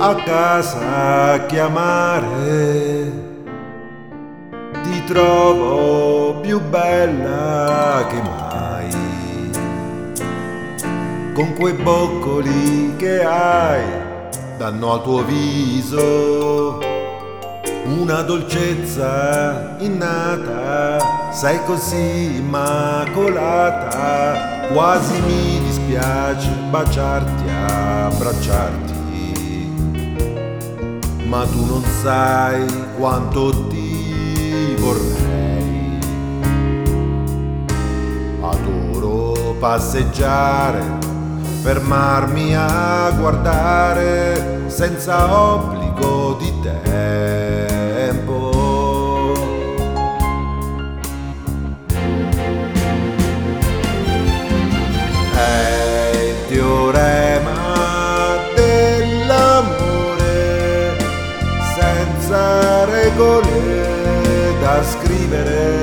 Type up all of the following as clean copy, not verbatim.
a casa a chiamare. Ti trovo più bella che mai, con quei boccoli che hai, danno al tuo viso una dolcezza innata. Sei così immacolata, quasi mi dispiace baciarti, abbracciarti, ma tu non sai quanto ti vorrei. Adoro passeggiare, fermarmi a guardare senza obbligo di tempo. È il teorema dell'amore, senza regole da scrivere,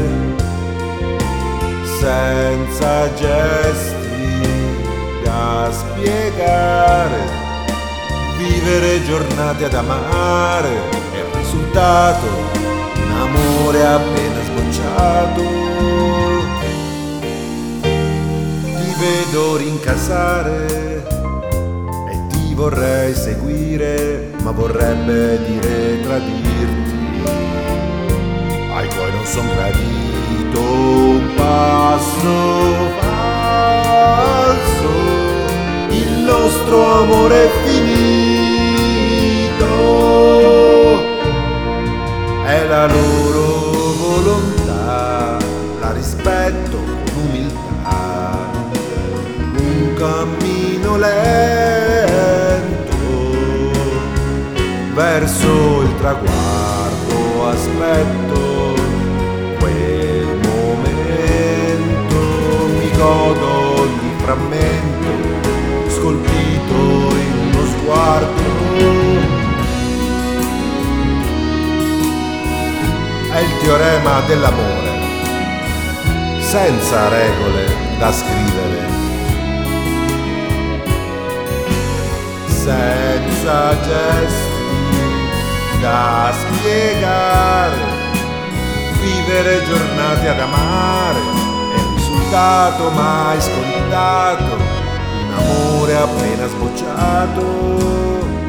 senza gesti da spiegare, vivere giornate ad amare. È il risultato, un amore appena sbocciato. Ti vedo rincasare e ti vorrei seguire, ma vorrebbe dire tradirti. Ai tuoi non son gradito, un passo falso, il nostro amore è finito. È la loro volontà, la rispetto con umiltà, un cammino lento verso il traguardo. Aspetto quel momento, mi godo ogni frammento scolpito in uno sguardo. È il teorema dell'amore, senza regole da scrivere, senza gesti da spiegare, vivere giornate ad amare. È il risultato mai scontato, un amore appena sbocciato.